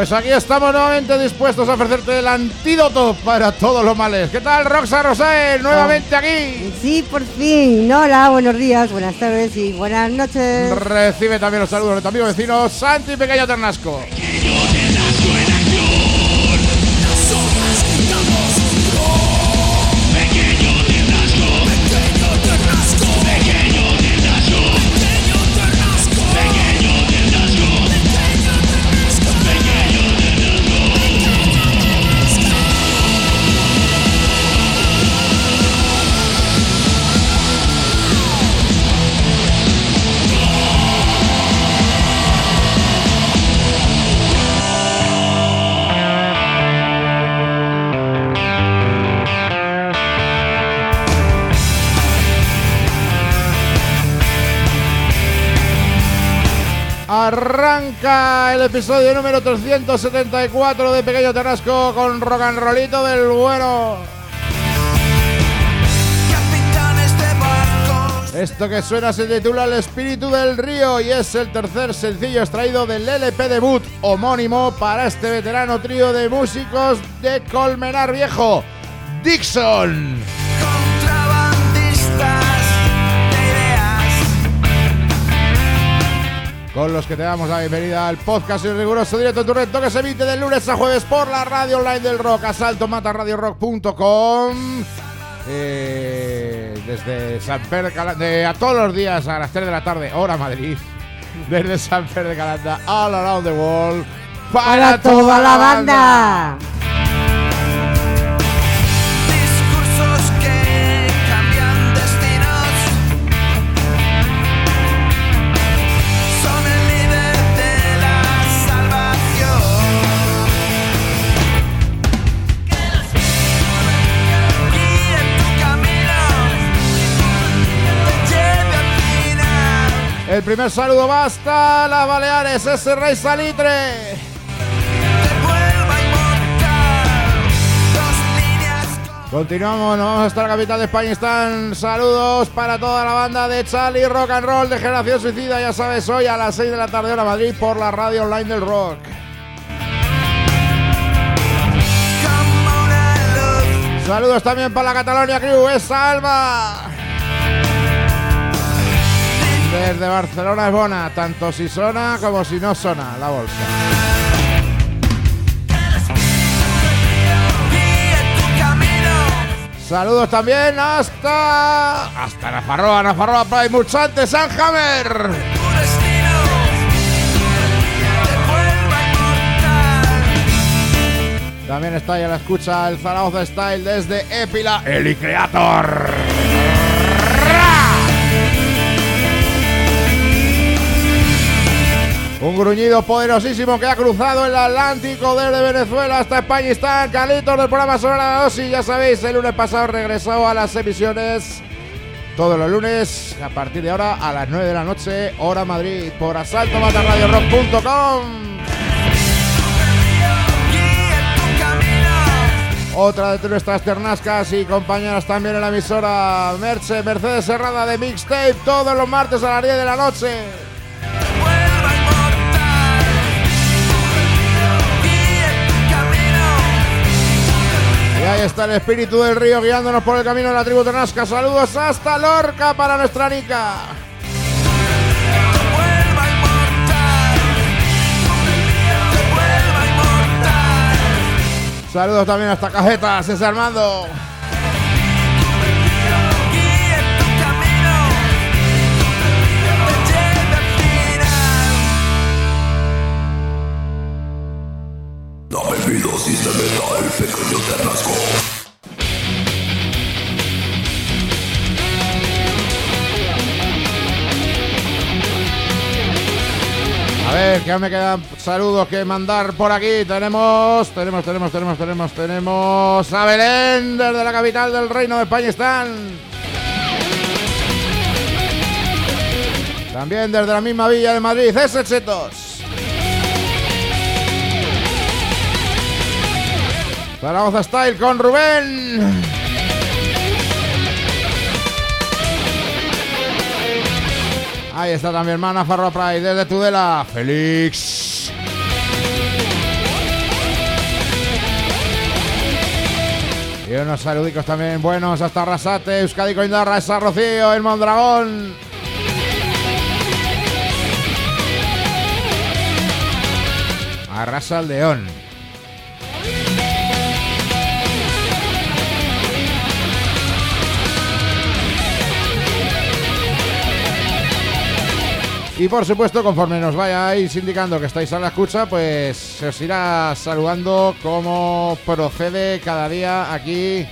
Pues aquí estamos nuevamente dispuestos a ofrecerte el antídoto para todos los males. ¿Qué tal, Roxa Rosael? Nuevamente aquí. Sí, por fin. Hola, buenos días, buenas tardes y buenas noches. Recibe también los saludos de tu amigo vecino Santi Pequeño Ternasco. Arranca el episodio número 374 de Pequeño Ternasco con rock and rollito del bueno. Esto que suena se titula El Espíritu del Río y es el tercer sencillo extraído del LP debut homónimo para este veterano trío de músicos de Colmenar Viejo, Dixon. Con los que te damos la bienvenida al podcast en riguroso directo en tu red, que se emite de lunes a jueves por la radio online del rock, asaltomatarradiorock.com. Desde San Pedro de Calanda, a todos los días a las 3 de la tarde, hora Madrid. Desde San Pedro de Calanda, all around the world, para toda la banda. El primer saludo va hasta las Baleares, ese Rey Salitre. Continuamos, nos vamos hasta la capital de España. Están saludos para toda la banda de Charlie Rock and Roll de Generación Suicida. Ya sabes, hoy a las 6 de la tarde hora Madrid por la radio online del rock. Saludos también para la Catalonia Crew, esa Alba. Desde Barcelona es bona, tanto si sona como si no sona la bolsa. Saludos también hasta Nafarroa Pride, mucho antes, Sanhammer. También está ya la escucha el Zaragoza Style desde Épila, el Creator. Un gruñido poderosísimo que ha cruzado el Atlántico desde Venezuela hasta España. Está Carlitos del programa Sobre la Dosis. Ya sabéis, el lunes pasado regresó a las emisiones todos los lunes a partir de ahora a las 9 de la noche, hora Madrid, por asaltomatarradiorock.com. Otra de nuestras ternascas y compañeras también en la emisora, Mercedes Serrada de Mixtape, todos los martes a las 10 de la noche. Y ahí está el Espíritu del Río guiándonos por el camino de la tribu Ternasca. Saludos hasta Lorca para nuestra Nica. Saludos también hasta Cajetas, ese Armando. Dame vida si se me da el Pequeño Ternasco. A ver, que me quedan saludos que mandar por aquí. Tenemos a Belén desde la capital del Reino de España. Están también desde la misma villa de Madrid, ese Chetos. Zaragoza Style con Rubén. Ahí está también Nafarroa Pride desde Tudela, Félix. unos saludicos también buenos hasta Arrasate, Euskadi Coindarra, esa Rocío, el Mondragón. Arrasa al León. Y por supuesto, conforme nos vayáis indicando que estáis a la escucha, pues se os irá saludando como procede cada día aquí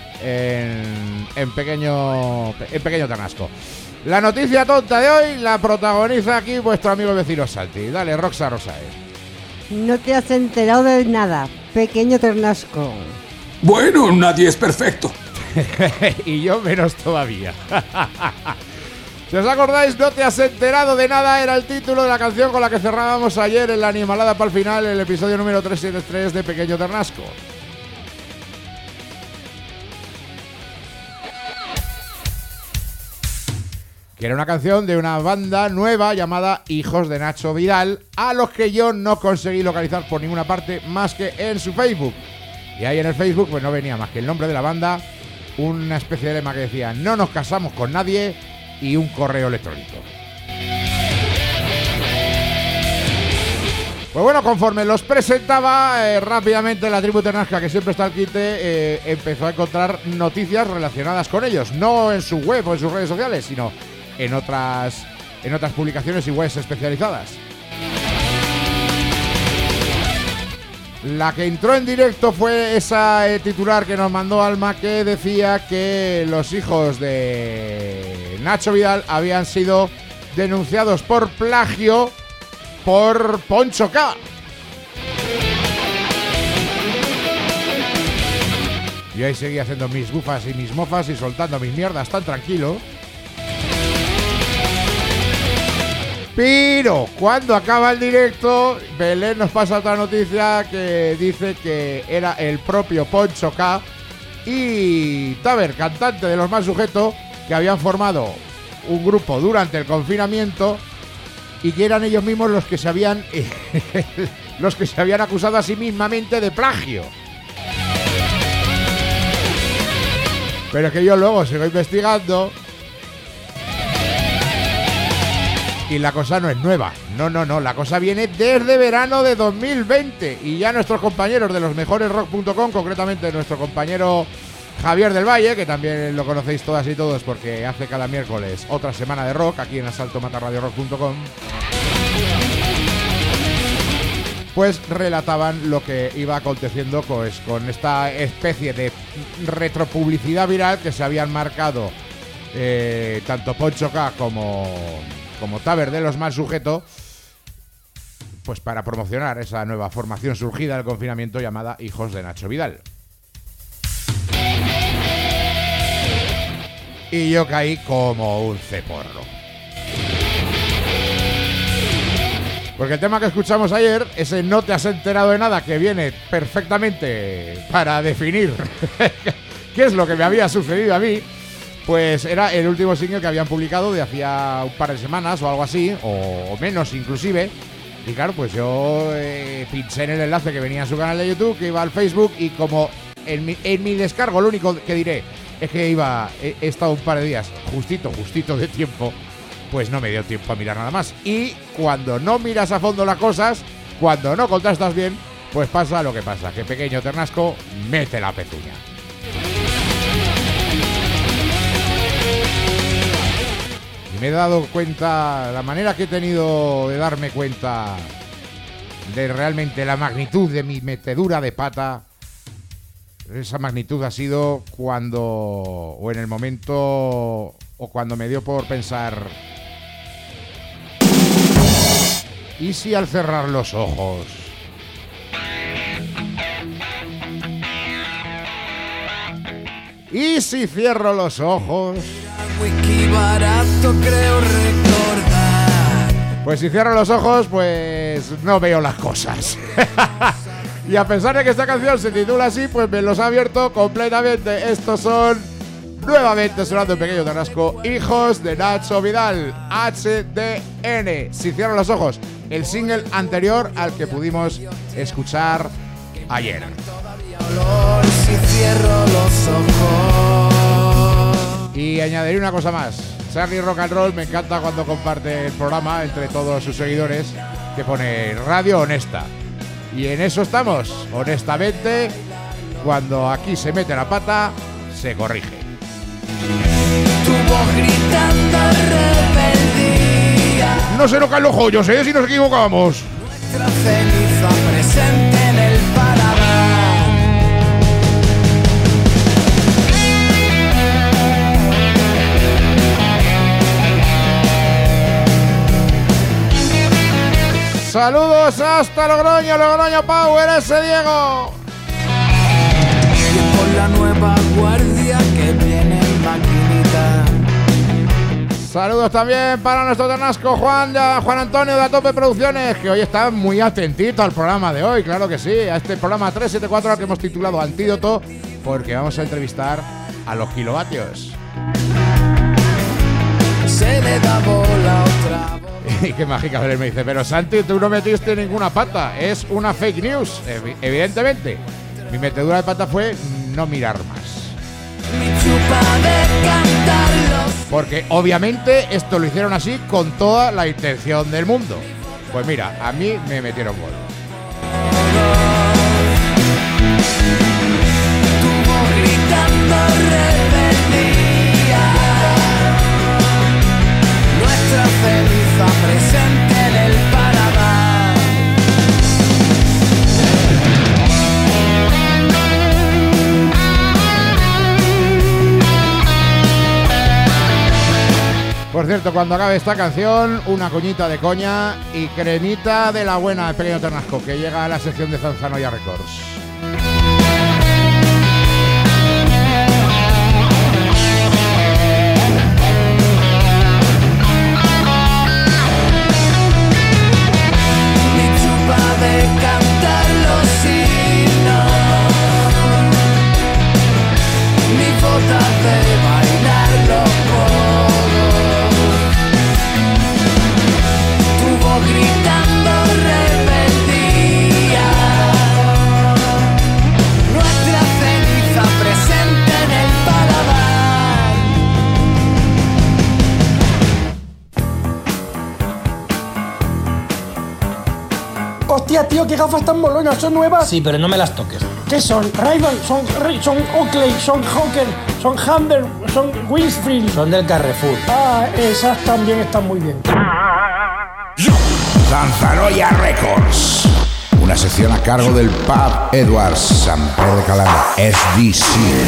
en Pequeño Ternasco. La noticia tonta de hoy la protagoniza aquí vuestro amigo vecino Salti. Dale, Roxa Rosae. No te has enterado de nada, Pequeño Ternasco. Bueno, nadie es perfecto. Y yo menos todavía. Si os acordáis, no te has enterado de nada, era el título de la canción con la que cerrábamos ayer en la animalada para el final, el episodio número 373 de Pequeño Ternasco. Que era una canción de una banda nueva llamada Hijos de Nacho Vidal, a los que yo no conseguí localizar por ninguna parte más que en su Facebook. Y ahí en el Facebook pues no venía más que el nombre de la banda, una especie de lema que decía "No nos casamos con nadie" y un correo electrónico. Pues bueno, conforme los presentaba, rápidamente la tribu Ternasca, que siempre está al quite, empezó a encontrar noticias relacionadas con ellos, no en su web o en sus redes sociales, sino en otras publicaciones y webs especializadas. La que entró en directo fue esa titular que nos mandó Alma, que decía que los hijos de Nacho Vidal habían sido denunciados por plagio por Poncho K. Yo ahí seguía haciendo mis bufas y mis mofas y soltando mis mierdas tan tranquilo. Pero cuando acaba el directo, Belén nos pasa otra noticia que dice que era el propio Poncho K y Taber, cantante de Los Mal Sujetos, que habían formado un grupo durante el confinamiento y que eran ellos mismos los que se habían acusado a sí mismamente de plagio. Pero es que yo luego sigo investigando y la cosa no es nueva. No, la cosa viene desde verano de 2020 y ya nuestros compañeros de losmejoresrock.com, concretamente nuestro compañero Javier del Valle, que también lo conocéis todas y todos porque hace cada miércoles otra semana de rock aquí en asaltomatarradiorock.com, pues relataban lo que iba aconteciendo con esta especie de retropublicidad viral que se habían marcado tanto Poncho K como Taber de Los Mal Sujetos, pues para promocionar esa nueva formación surgida del confinamiento llamada Hijos de Nacho Vidal. Y yo caí como un ceporro. Porque el tema que escuchamos ayer, ese "No te has enterado de nada", que viene perfectamente para definir qué es lo que me había sucedido a mí, pues era el último single que habían publicado de hacía un par de semanas o algo así, o menos inclusive. Y claro, pues yo pinché en el enlace que venía a su canal de YouTube, que iba al Facebook, y como en mi descargo, lo único que diré es que he estado un par de días justito de tiempo, pues no me dio tiempo a mirar nada más. Y cuando no miras a fondo las cosas, cuando no contrastas bien, pues pasa lo que pasa, que Pequeño Ternasco mete la pezuña. Y me he dado cuenta, la manera que he tenido de darme cuenta de realmente la magnitud de mi metedura de pata, esa magnitud ha sido cuando, o en el momento, o cuando me dio por pensar: ¿y si al cerrar los ojos ¿y si cierro los ojos? Pues si cierro los ojos, pues no veo las cosas. Y a pesar de que esta canción se titula así, pues me los ha abierto completamente. Estos son, nuevamente sonando en Pequeño Ternasco, Hijos de Nacho Vidal, HDN. Si cierro los ojos, el single anterior al que pudimos escuchar ayer. Y añadiré una cosa más. Charlie Rock and Roll me encanta cuando comparte el programa entre todos sus seguidores, que pone Radio Honesta. Y en eso estamos, honestamente, cuando aquí se mete la pata, se corrige. Tu voz gritando rebeldía. No se nos caen los joyos, si nos equivocamos. Nuestra ceniza presente en el paladar. Saludos hasta Logroño, Logroño Power, ese Diego. Y por la nueva guardia que viene en maquinita. Saludos también para nuestro Ternasco Juan Antonio de Atope Producciones, que hoy está muy atentito al programa de hoy, claro que sí, a este programa 374 al que hemos titulado Antídoto, porque vamos a entrevistar a los kilovatios. Se le da bola otra vez. Y qué mágica me dice, pero Santi, tú no metiste ninguna pata, es una fake news, evidentemente. Mi metedura de pata fue no mirar más. Mi chupa de cantarlos. Porque obviamente esto lo hicieron así con toda la intención del mundo. Pues mira, a mí me metieron gol. Tu voz gritando rebeldía. Nuestra ceniza presente en el paladar. Por cierto, cuando acabe esta canción, una coñita de coña y cremita de la buena de Pequeño Ternasco, que llega a la sección de Zanzanoya Records. De cantar los himnos, mi bota de bailar los codos, tu voz gritando rebeldía, nuestra ceniza presente en el paladar. Hostia, tío, qué gafas tan molonas, ¿son nuevas? Sí, pero no me las toques. ¿Qué son? Ray-Ban, son Oakley, son Hawker, son Humber, son Winfield. Son del Carrefour. Ah, esas también están muy bien. Zanzanoya Records, una sección a cargo del Pub Edwards, San Pedro de Calanda, SDC.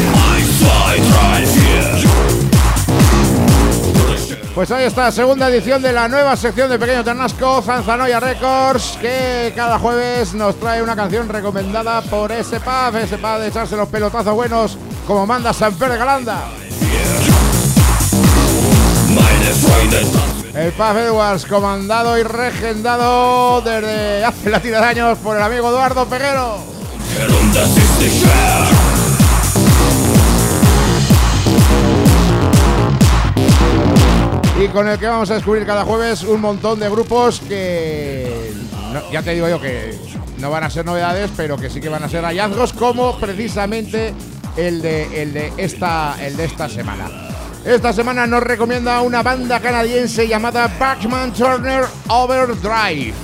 Pues ahí está, segunda edición de la nueva sección de Pequeño Ternasco, Zanzanoya Records, que cada jueves nos trae una canción recomendada por ese pub de echarse los pelotazos buenos como manda San Pedro de Calanda. El Pub Edwards, comandado y regendado desde hace la tira de años por el amigo Eduardo Peguero. Y con el que vamos a descubrir cada jueves un montón de grupos que, ya te digo yo que no van a ser novedades, pero que sí que van a ser hallazgos, como precisamente el de esta semana. Esta semana nos recomienda una banda canadiense llamada Bachman Turner Overdrive.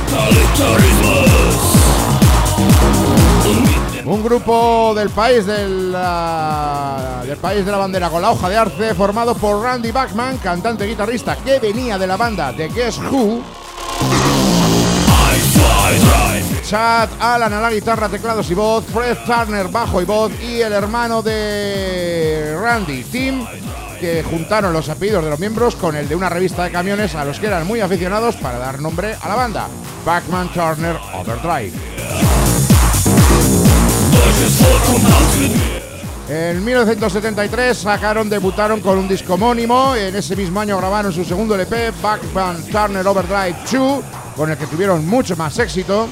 Un grupo del país de la bandera con la hoja de arce, formado por Randy Bachman, cantante y guitarrista que venía de la banda de Guess Who, Chad Allen a la guitarra, teclados y voz, Fred Turner bajo y voz, y el hermano de Randy, Tim, que juntaron los apellidos de los miembros con el de una revista de camiones a los que eran muy aficionados para dar nombre a la banda, Bachman Turner Overdrive. En 1973 debutaron con un disco homónimo. En ese mismo año grabaron su segundo LP, Bachman Turner Overdrive 2, con el que tuvieron mucho más éxito.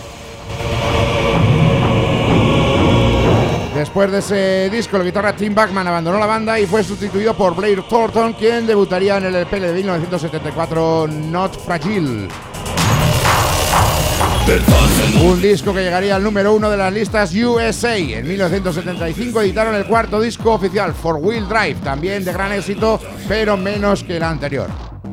Después de ese disco, el guitarra Tim Bachman abandonó la banda y fue sustituido por Blair Thornton, quien debutaría en el LP de 1974, Not Fragile. Un disco que llegaría al número 1 de las listas USA. En 1975 editaron el cuarto disco oficial, Four Wheel Drive, también de gran éxito, pero menos que el anterior.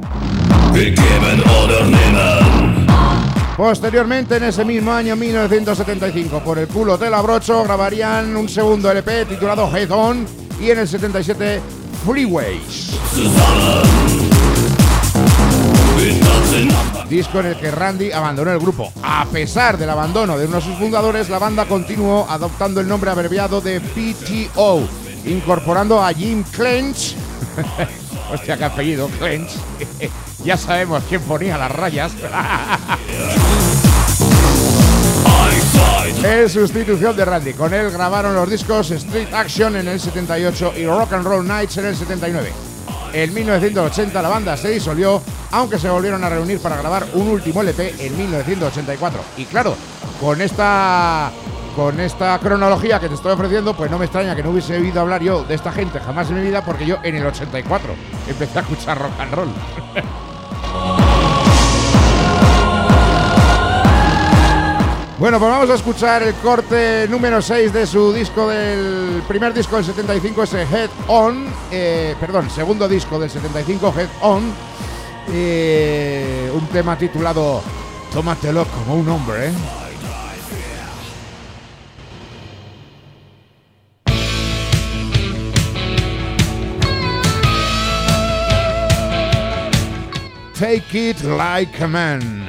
Posteriormente, en ese mismo año 1975, por el culo te la abrocho, grabarían un segundo LP titulado Head On y en el 77 Freeways. Disco en el que Randy abandonó el grupo. A pesar del abandono de uno de sus fundadores, la banda continuó adoptando el nombre abreviado de PTO, incorporando a Jim Clench. Hostia, qué apellido, Clench. Ya sabemos quién ponía las rayas. En sustitución de Randy. Con él grabaron los discos Street Action en el 78 y Rock and Roll Nights en el 79. En 1980 la banda se disolvió, aunque se volvieron a reunir para grabar un último LP en 1984. Y claro, con esta cronología que te estoy ofreciendo, pues no me extraña que no hubiese oído hablar yo de esta gente jamás en mi vida, porque yo en el 84 empecé a escuchar rock and roll. Bueno, pues vamos a escuchar el corte número 6 de su disco del primer disco del 75, ese Head On, segundo disco del 75, Head On, un tema titulado Tómatelo como un hombre, ¿eh? Take it like a man.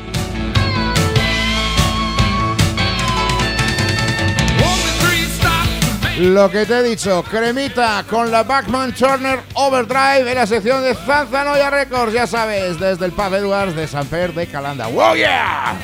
Lo que te he dicho, cremita con la Bachman Turner Overdrive en la sección de Zanzanoya Records, ya sabes, desde el Pub Edwards de Sant Pere de Calanda. ¡Wow, yeah!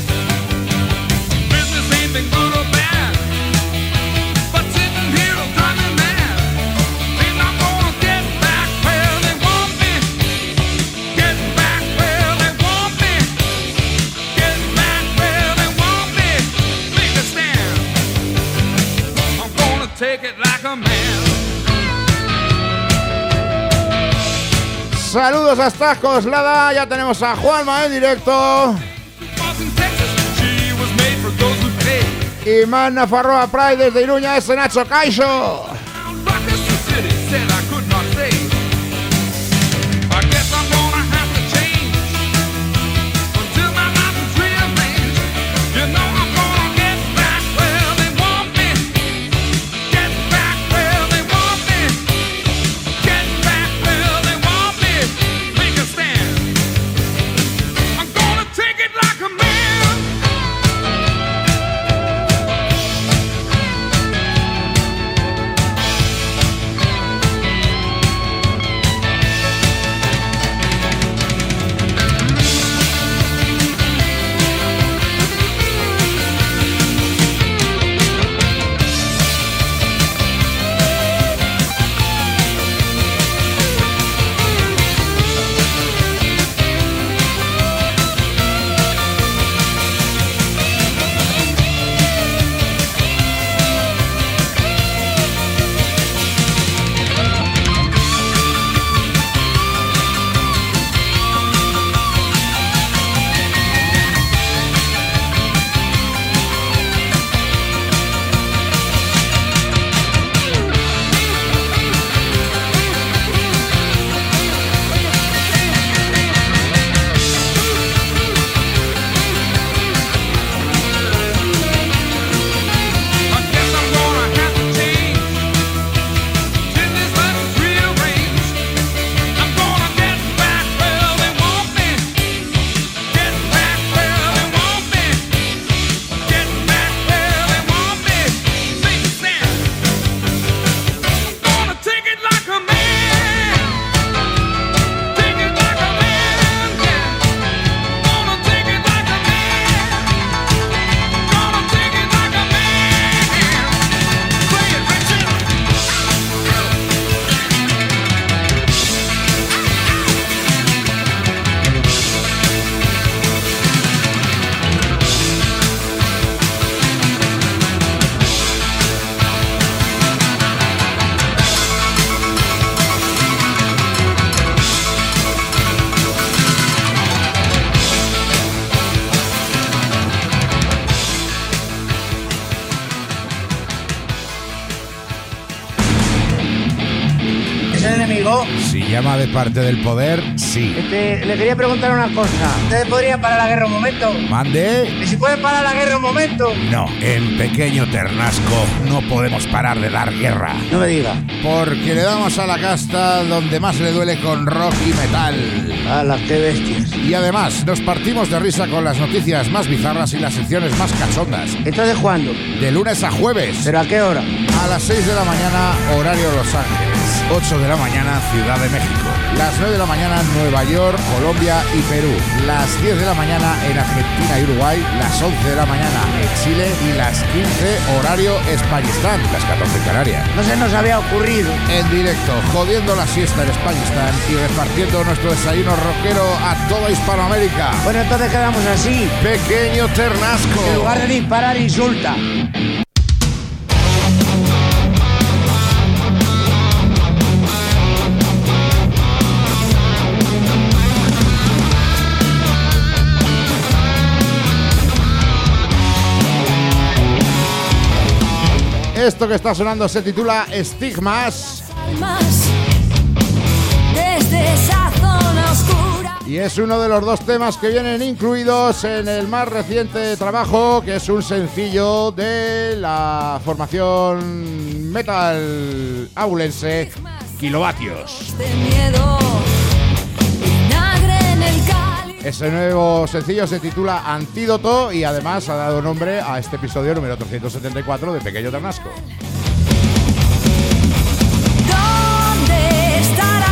Saludos hasta Coslada, ya tenemos a Juanma en directo. Y Manna Farroa Pride desde Iruña, ese Nacho Caixo. enemigo? Si llama de parte del poder, sí. Le quería preguntar una cosa. ¿Ustedes podrían parar la guerra un momento? ¿Mande? ¿Y si pueden parar la guerra un momento? No, en Pequeño Ternasco no podemos parar de dar guerra. No me diga. Porque le damos a la casta donde más le duele con rock y metal. ¡Hala, qué bestias! Y además, nos partimos de risa con las noticias más bizarras y las secciones más cachondas. ¿Entonces cuándo? De lunes a jueves. ¿Pero a qué hora? A las 6 de la mañana, horario Los Ángeles. 8 de la mañana, Ciudad de México. Las 9 de la mañana, Nueva York, Colombia y Perú. Las 10 de la mañana en Argentina y Uruguay. Las 11 de la mañana en Chile. Y las 15, horario Españistán. Las 14 en Canarias. No se nos había ocurrido. En directo, jodiendo la siesta en Españistán y repartiendo nuestro desayuno rockero a toda Hispanoamérica. Bueno, entonces quedamos así. Pequeño Ternasco. En lugar de disparar, insulta. Esto que está sonando se titula Estigmas. Desde esa zona oscura. Y es uno de los dos temas que vienen incluidos en el más reciente trabajo, que es un sencillo de la formación metal abulense Kilovatios. Ese nuevo sencillo se titula Antídoto y además ha dado nombre a este episodio número 374 de Pequeño Ternasco. ¿Dónde estarás?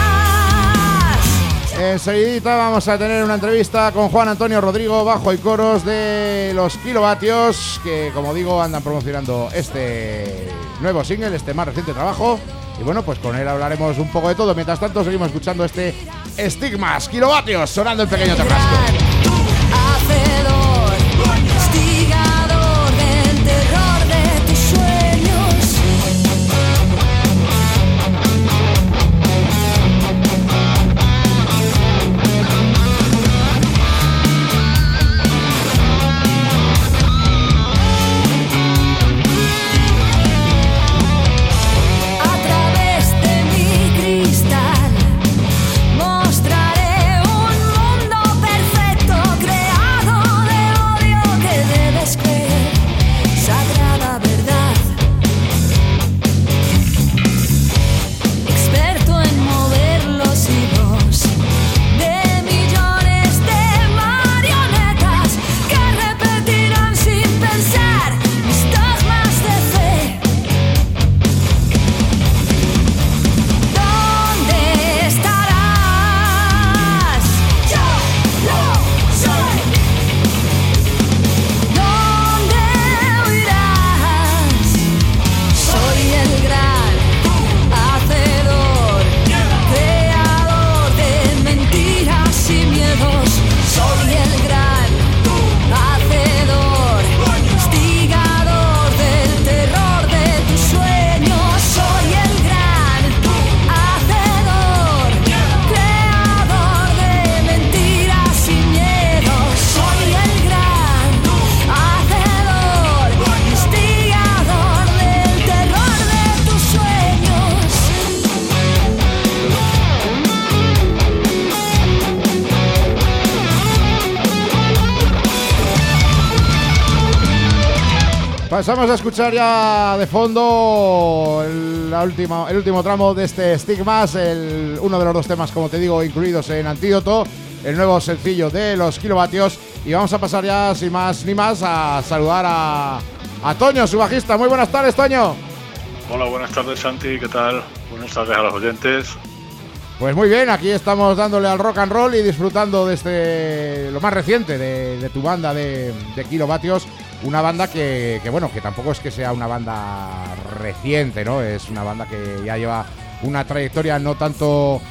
Enseguidita vamos a tener una entrevista con Juan Antonio Rodrigo, bajo y coros de los Kilovatios, que como digo andan promocionando este nuevo single, este más reciente trabajo. Y bueno, pues con él hablaremos un poco de todo. Mientras tanto seguimos escuchando este Estigmas, Kilovatios, sonando en Pequeño Ternasco. Hacedor, instigador del terror de tus sueños. Mostraré un mundo perfecto creado de odio. Pasamos a escuchar ya de fondo el último tramo de este Estigmas, uno de los dos temas, como te digo, incluidos en Antídoto, el nuevo sencillo de los Kilovatios. Y vamos a pasar ya, sin más ni más, a saludar a Toño, su bajista. Muy buenas tardes, Toño. Hola, buenas tardes, Santi, ¿qué tal? Buenas tardes a los oyentes. Pues muy bien, aquí estamos dándole al rock and roll y disfrutando de lo más reciente de tu banda de Kilovatios. Una banda que bueno, que tampoco es que sea una banda reciente, ¿no? Es una banda que ya lleva una trayectoria no tanto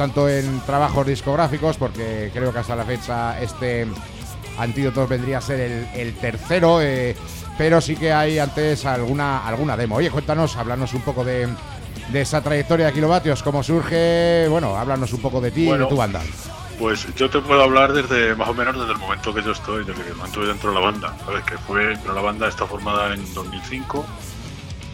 en trabajos discográficos, porque creo que hasta la fecha este Antídoto vendría a ser el tercero, pero sí que hay antes alguna demo. Oye, cuéntanos, háblanos un poco de esa trayectoria de Kilovatios, cómo surge, bueno, háblanos un poco de ti y de tu banda. Pues yo te puedo hablar más o menos desde el momento que yo estoy, desde que estoy dentro de la banda, ¿sabes? La banda está formada en 2005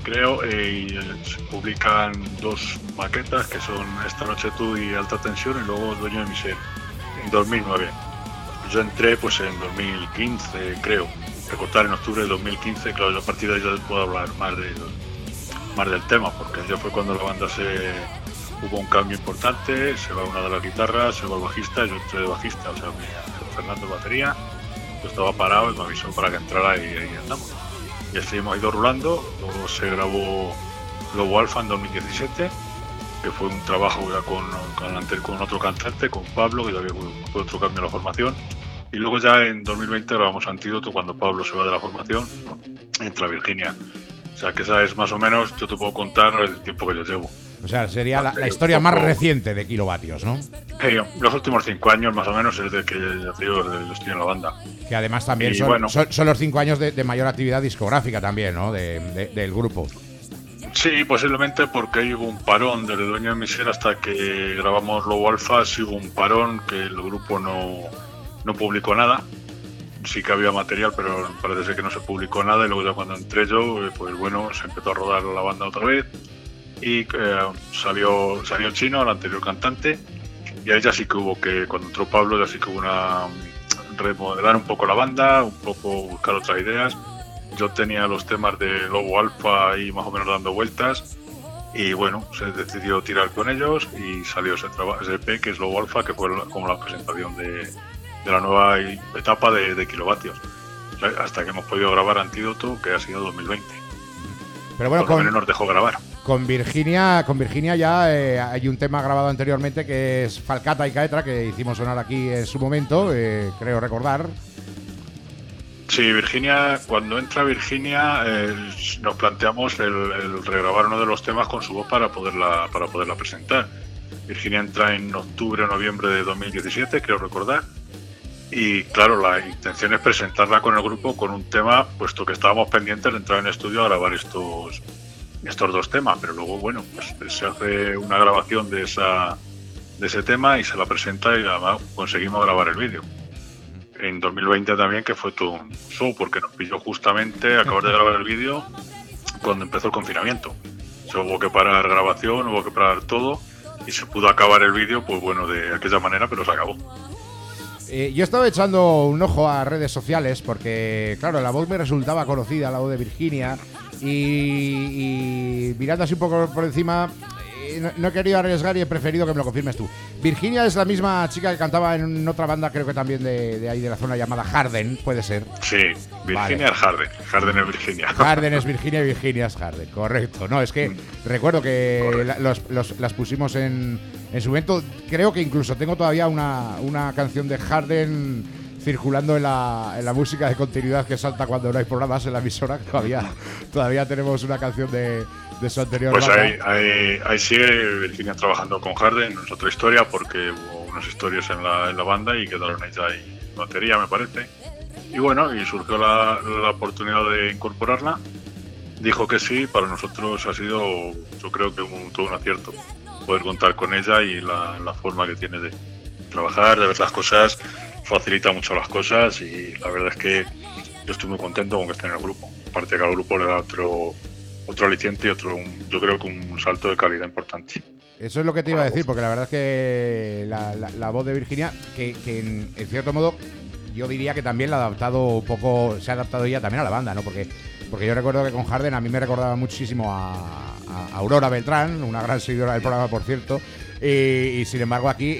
creo, y se publican 2 maquetas que son Esta noche tú y Alta tensión, y luego Dueño de mi ser, en 2009. Yo entré pues en 2015, creo, recortar en octubre de 2015, claro, yo a partir de ahí ya puedo hablar más del tema, porque ya fue cuando la banda hubo un cambio importante, se va una de las guitarras, se va el bajista, yo entré de bajista, o sea, Fernando batería, yo estaba parado y me avisó para que entrara y ahí andamos. Y así hemos ido rulando. Luego se grabó Lobo Alfa en 2017, que fue un trabajo ya con otro cantante, con Pablo, que ya había otro cambio en la formación. Y luego ya en 2020 grabamos Antídoto, cuando Pablo se va de la formación, entra Virginia. O sea que esa es más o menos, yo te puedo contar el tiempo que yo llevo. O sea, sería la historia más reciente de Kilovatios, ¿no? Los últimos 5 años más o menos es de que yo estoy en la banda. Que además también son los 5 años de mayor actividad discográfica también, ¿no? Del grupo. Sí, posiblemente porque hubo un parón desde Dueño de mi ser hasta que grabamos Lobo Alfa. Sí hubo un parón que el grupo no publicó nada. Sí que había material, pero parece ser que no se publicó nada. Y luego ya cuando entré yo, pues bueno, se empezó a rodar la banda otra vez. Y salió Chino, el anterior cantante, y ahí ya sí que hubo cuando entró Pablo, ya sí que hubo remodelar un poco la banda, un poco buscar otras ideas. Yo tenía los temas de Lobo Alfa ahí más o menos dando vueltas, y bueno, se decidió tirar con ellos y salió ese EP que es Lobo Alfa, que fue como la presentación de la nueva etapa de Kilovatios, hasta que hemos podido grabar Antídoto, que ha sido 2020. Pero bueno, porque nos dejó grabar. Con Virginia ya hay un tema grabado anteriormente que es Falcata y Caetra, que hicimos sonar aquí en su momento, creo recordar. Sí, Virginia, cuando entra Virginia nos planteamos el regrabar uno de los temas con su voz para poderla presentar. Virginia entra en octubre o noviembre de 2017, creo recordar. Y claro, la intención es presentarla con el grupo con un tema, puesto que estábamos pendientes de entrar en estudio a grabar estos 2 temas, pero luego bueno, pues se hace una grabación de ese tema y se la presenta, y además conseguimos grabar el vídeo. En 2020 también, que fue todo un show, porque nos pilló justamente acabar de grabar el vídeo cuando empezó el confinamiento. Se hubo que parar grabación, hubo que parar todo, y se pudo acabar el vídeo, pues bueno, de aquella manera, pero se acabó. Yo estaba echando un ojo a redes sociales porque, claro, la voz me resultaba conocida, la voz de Virginia, y mirando así un poco por encima, no he querido arriesgar y he preferido que me lo confirmes tú. Virginia es la misma chica que cantaba en otra banda, creo que también de ahí de la zona, llamada Harden, ¿puede ser? Sí, Virginia es Harden, Harden es Virginia. Harden es Virginia y Virginia es Harden, correcto. No, es que recuerdo que las pusimos en su momento. Creo que incluso tengo todavía una canción de Harden circulando en la música de continuidad que salta cuando no hay programas en la emisora. Todavía tenemos una canción de su anterior. Pues ahí sigue Virginia trabajando con Harden. Es otra historia, porque hubo unas historias en la banda y quedaron ella y batería, me parece. Y bueno, y surgió la oportunidad de incorporarla. Dijo que sí. Para nosotros ha sido, yo creo que todo un acierto poder contar con ella, y la forma que tiene de trabajar, de ver las cosas, facilita mucho las cosas, y la verdad es que yo estoy muy contento con que esté en el grupo. Aparte que al grupo le da otro aliciente y yo creo que un salto de calidad importante. Eso es lo que te iba a decir, porque la verdad es que la voz de Virginia, que en cierto modo yo diría que también la ha adaptado un poco, se ha adaptado ella también a la banda, ¿no? Porque yo recuerdo que con Harden a mí me recordaba muchísimo a Aurora Beltrán, una gran seguidora del programa, por cierto, y sin embargo aquí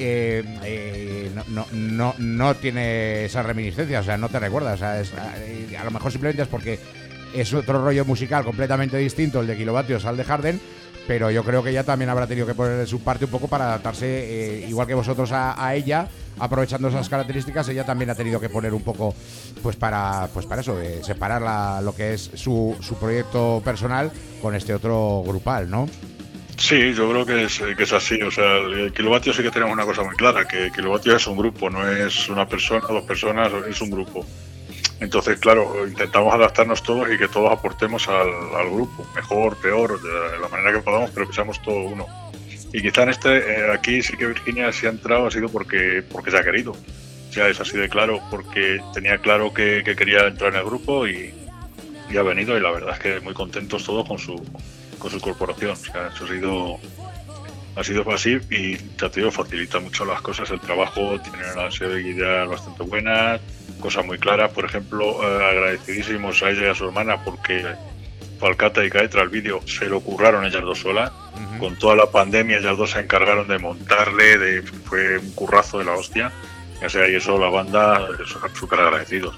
no tiene esa reminiscencia, o sea, no te recuerda, o sea, a lo mejor simplemente es porque es otro rollo musical completamente distinto el de Kilovatios al de Harden, pero yo creo que ella también habrá tenido que poner de su parte un poco para adaptarse, igual que vosotros a ella, aprovechando esas características. Ella también ha tenido que poner un poco pues para eso, separar lo que es su proyecto personal con este otro grupal, ¿no? Sí, yo creo que es así. O sea, el Kilovatios sí que tenemos una cosa muy clara, que Kilovatios es un grupo, no es una persona, 2 personas, es un grupo. Entonces, claro, intentamos adaptarnos todos y que todos aportemos al grupo, mejor, peor, de la manera que podamos, pero que seamos todos uno. Y quizá aquí sí que Virginia sí ha entrado, ha sido porque se ha querido. O sea, es así de claro, porque tenía claro que quería entrar en el grupo, y ha venido, y la verdad es que muy contentos todos con su corporación. O sea, eso ha sido así, y ya te digo, facilita mucho las cosas, el trabajo, tiene una serie de ideas bastante buenas, cosas muy claras. Por ejemplo, agradecidísimos a ella y a su hermana, porque Falcata y Caetra, el vídeo, se lo curraron ellas dos solas. Con toda la pandemia, ellas dos se encargaron de montarle, fue un currazo de la hostia. O sea, y eso la banda, súper agradecidos.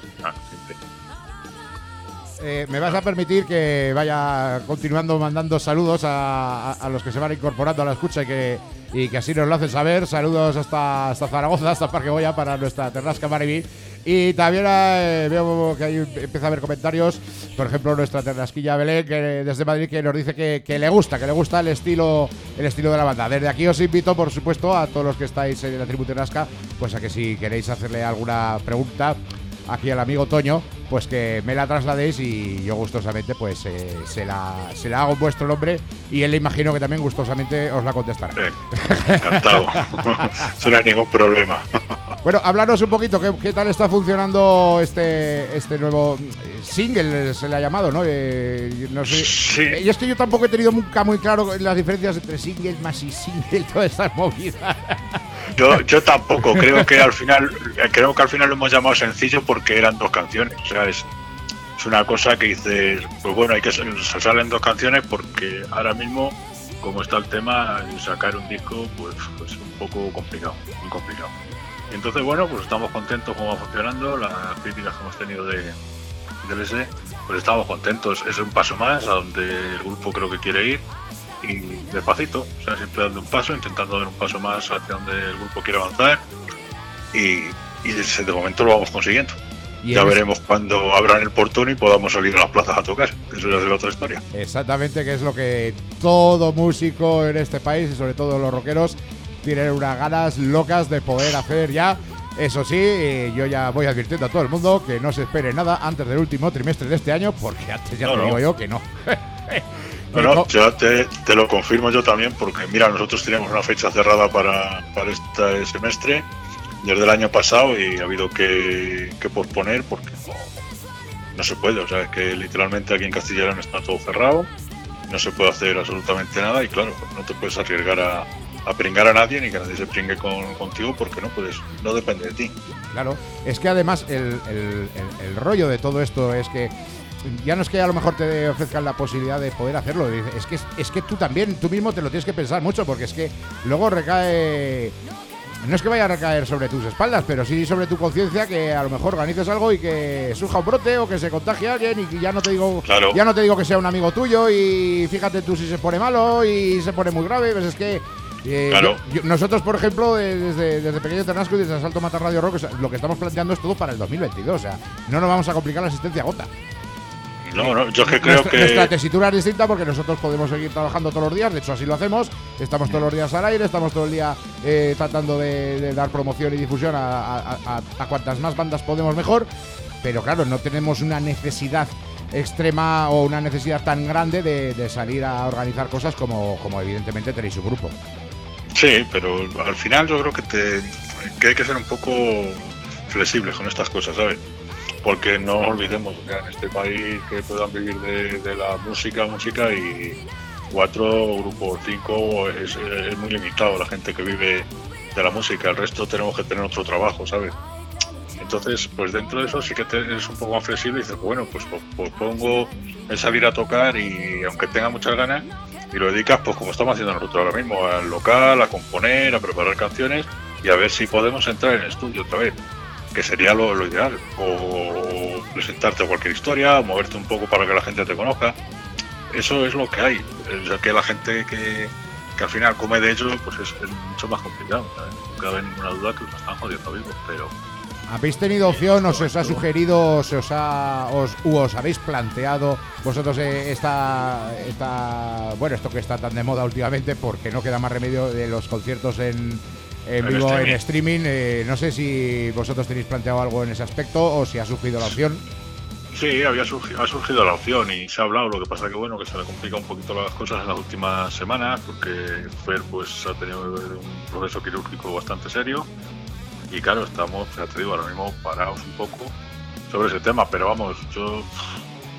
Me vas a permitir que vaya continuando mandando saludos a los que se van incorporando a la escucha y que así nos lo hacen saber. Saludos hasta Zaragoza, hasta Parque Goya, para nuestra Ternasca Mariví. Y también veo que empieza a haber comentarios, por ejemplo, nuestra Ternasquilla Belén, que desde Madrid, que nos dice que le gusta el estilo de la banda. Desde aquí os invito, por supuesto, a todos los que estáis en la tribu Ternasca, pues a que si queréis hacerle alguna pregunta aquí al amigo Toño, pues que me la trasladéis, y yo gustosamente pues se la hago en vuestro nombre, y él le imagino que también gustosamente os la contestará. Encantado. Eso no hay ningún problema. Bueno, háblanos un poquito, ¿qué tal está funcionando este nuevo single, se le ha llamado, ¿no? No sé. Sí. Y es que yo tampoco he tenido nunca muy claro las diferencias entre single, maxi single, todas estas movidas. Yo tampoco, creo que al final lo hemos llamado sencillo porque eran 2 canciones. O sea, es una cosa que dices, pues bueno, se salen 2 canciones, porque ahora mismo, como está el tema, sacar un disco pues es un poco complicado, muy complicado. Y entonces, bueno, pues estamos contentos cómo va funcionando, las críticas que hemos tenido del S, pues estamos contentos. Es un paso más a donde el grupo creo que quiere ir, y despacito, o sea, siempre dando un paso, intentando dar un paso más hacia donde el grupo quiere avanzar, y de momento lo vamos consiguiendo. Ya veremos cuando abran el portón y podamos salir a las plazas a tocar, que eso ya será otra historia. Exactamente, que es lo que todo músico en este país, y sobre todo los rockeros, tienen unas ganas locas de poder hacer ya. Eso sí, yo ya voy advirtiendo a todo el mundo que no se espere nada antes del último trimestre de este año, porque antes ya digo yo que no. Bueno, ya te lo confirmo yo también, porque mira, nosotros teníamos una fecha cerrada para este semestre desde el año pasado, y ha habido que posponer porque no se puede. O sea, es que literalmente aquí en Castilla y León está todo cerrado, no se puede hacer absolutamente nada, y claro, no te puedes arriesgar a pringar a nadie, ni que nadie se pringue contigo, porque no depende de ti. Claro, es que además el rollo de todo esto es que ya no es que a lo mejor te ofrezcan la posibilidad de poder hacerlo, es que tú mismo te lo tienes que pensar mucho, porque es que luego recae, no es que vaya a recaer sobre tus espaldas, pero sí sobre tu conciencia, que a lo mejor organices algo y que surja un brote o que se contagie a alguien, y ya no te digo que sea un amigo tuyo, y fíjate tú si se pone malo y se pone muy grave, pues es que nosotros, por ejemplo, desde Pequeño Ternasco y desde Asalto Mata Radio Rock, lo que estamos planteando es todo para el 2022, o sea, no nos vamos a complicar la asistencia a gota. No, yo es que creo que nuestra tesitura es distinta, porque nosotros podemos seguir trabajando todos los días, de hecho así lo hacemos, estamos todos los días al aire, estamos todo el día tratando de dar promoción y difusión a cuantas más bandas podemos mejor, pero claro, no tenemos una necesidad extrema o una necesidad tan grande de salir a organizar cosas como evidentemente tenéis su grupo. Sí, pero al final yo creo que hay que ser un poco flexibles con estas cosas, ¿sabes? Porque no olvidemos, o sea, en este país que puedan vivir de la música, y 4 grupos, 5 es muy limitado la gente que vive de la música. El resto tenemos que tener otro trabajo, ¿sabes? Entonces, pues dentro de eso sí que eres un poco más flexible y dices, bueno, pues pongo el salir a tocar, y aunque tenga muchas ganas, y lo dedicas, pues como estamos haciendo nosotros ahora mismo, al local, a componer, a preparar canciones, y a ver si podemos entrar en el estudio otra vez, que sería lo ideal, o presentarte cualquier historia, o moverte un poco para que la gente te conozca. Eso es lo que hay. O sea, que la gente que al final come de ello, pues es mucho más complicado, ¿sabes? No cabe ninguna duda que os están jodiendo vivos, pero... ¿Habéis tenido opción o se os ha sugerido, os habéis planteado vosotros esto que está tan de moda últimamente, porque no queda más remedio, de los conciertos en vivo, en streaming? No sé si vosotros tenéis planteado algo en ese aspecto, o si ha surgido la opción. Sí, ha surgido la opción, y se ha hablado. Lo que pasa que se le complica un poquito las cosas en las últimas semanas, porque Fer pues ha tenido un proceso quirúrgico bastante serio. Y claro, estamos, ya te digo, ahora mismo parados un poco sobre ese tema, pero vamos, yo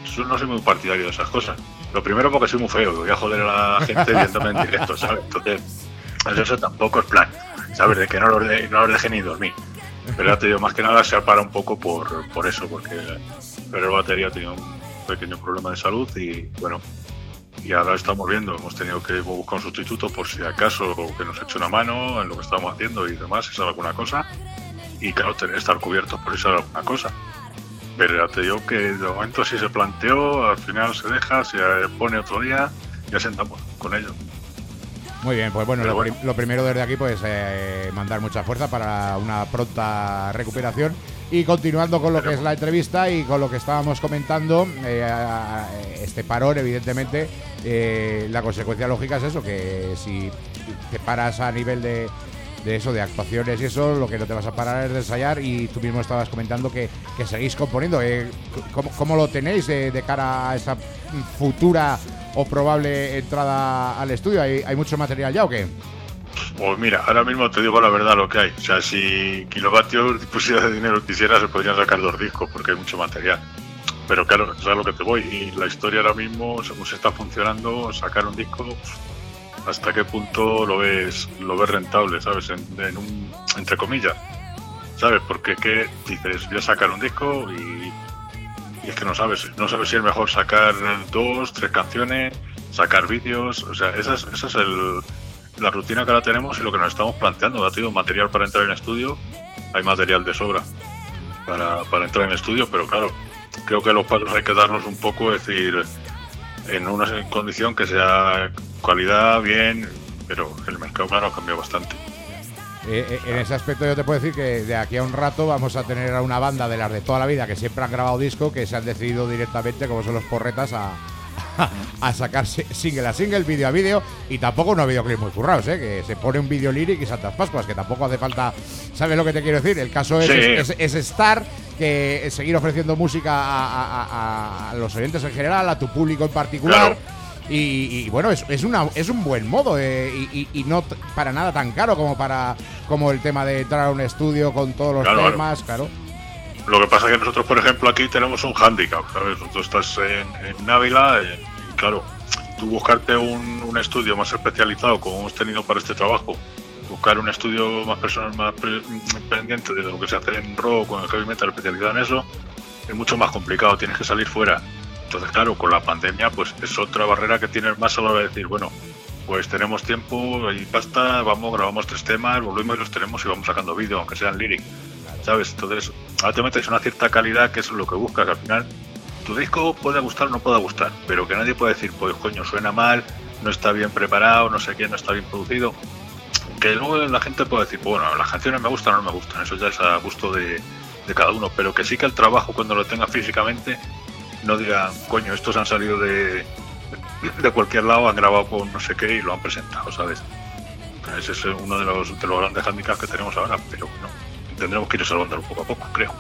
yo no soy muy partidario de esas cosas. Lo primero porque soy muy feo, voy a joder a la gente viéndome en directo, ¿sabes? Entonces, eso tampoco es plan, ¿sabes? De que no los deje ni dormir. Pero ya te digo, más que nada se ha parado un poco por eso, porque el batería tenía un pequeño problema de salud y bueno, y ahora estamos viendo, hemos tenido que buscar un sustituto por si acaso que nos eche una mano en lo que estamos haciendo y demás, si sale alguna cosa, y claro, estar cubiertos por si sale alguna cosa. Pero ya te digo que de momento si se planteó, al final se deja, se pone otro día, ya sentamos con ello. Muy bien, pues bueno, lo primero desde aquí pues mandar mucha fuerza para una pronta recuperación. Y continuando con lo que es la entrevista y con lo que estábamos comentando, este parón, evidentemente, la consecuencia lógica es eso, que si te paras a nivel de eso, de actuaciones y eso, lo que no te vas a parar es de ensayar. Y tú mismo estabas comentando que seguís componiendo. ¿Cómo lo tenéis de cara a esa futura o probable entrada al estudio? ¿Hay mucho material ya o qué? Pues mira, ahora mismo te digo la verdad lo que hay. O sea, si Kilovatios pusiera de dinero quisiera, se podrían sacar 2 discos porque hay mucho material. Pero claro, es a lo que te voy. Y la historia ahora mismo, según se está funcionando, sacar un disco, ¿hasta qué punto lo ves rentable, sabes? Entre comillas, ¿sabes? Porque es que dices, voy a sacar un disco y es que no sabes si es mejor sacar 2, 3 canciones, sacar vídeos. O sea, esa es la rutina que ahora tenemos y lo que nos estamos planteando. Ha tenido material para entrar en estudio, hay material de sobra para entrar en estudio, pero claro, creo que los pasos hay que darnos un poco, es decir, en una condición que sea calidad, bien, pero el mercado claro ha cambiado bastante. En ese aspecto yo te puedo decir que de aquí a un rato vamos a tener a una banda de las de toda la vida que siempre han grabado disco, que se han decidido directamente, como son los Porretas, a sacar single a single, vídeo a vídeo, y tampoco unos videoclips muy currados, que se pone un vídeo líric y Santas Pascuas, que tampoco hace falta, ¿sabes lo que te quiero decir? El caso es estar, que seguir ofreciendo música a los oyentes en general, a tu público en particular. Claro. Y bueno, es un buen modo, y no para nada tan caro como el tema de entrar a un estudio con todos los temas, claro. Lo que pasa es que nosotros, por ejemplo, aquí tenemos un hándicap, ¿sabes? Tú estás en Ávila y claro, tú buscarte un estudio más especializado, como hemos tenido para este trabajo, buscar un estudio más personal, más pendiente de lo que se hace en rock o en heavy metal, especializado en eso, es mucho más complicado, tienes que salir fuera. Entonces, claro, con la pandemia, pues es otra barrera que tienes más a la hora de decir, bueno, pues tenemos tiempo y basta, grabamos 3 temas, volvemos y los tenemos y vamos sacando vídeo, aunque sean lyric, ¿sabes? Entonces, ahora te metes una cierta calidad, que es lo que buscas. Al final, tu disco puede gustar o no puede gustar, pero que nadie puede decir, pues coño, suena mal, no está bien preparado, no sé qué, no está bien producido. Que luego la gente puede decir, pues, bueno, las canciones me gustan o no me gustan, eso ya es a gusto de cada uno, pero que sí que el trabajo, cuando lo tenga físicamente, no digan, coño, estos han salido de cualquier lado, han grabado con no sé qué y lo han presentado, ¿sabes? Ese es uno de los grandes handicaps que tenemos ahora, pero bueno, tendremos que ir salvándolo poco a poco, creo.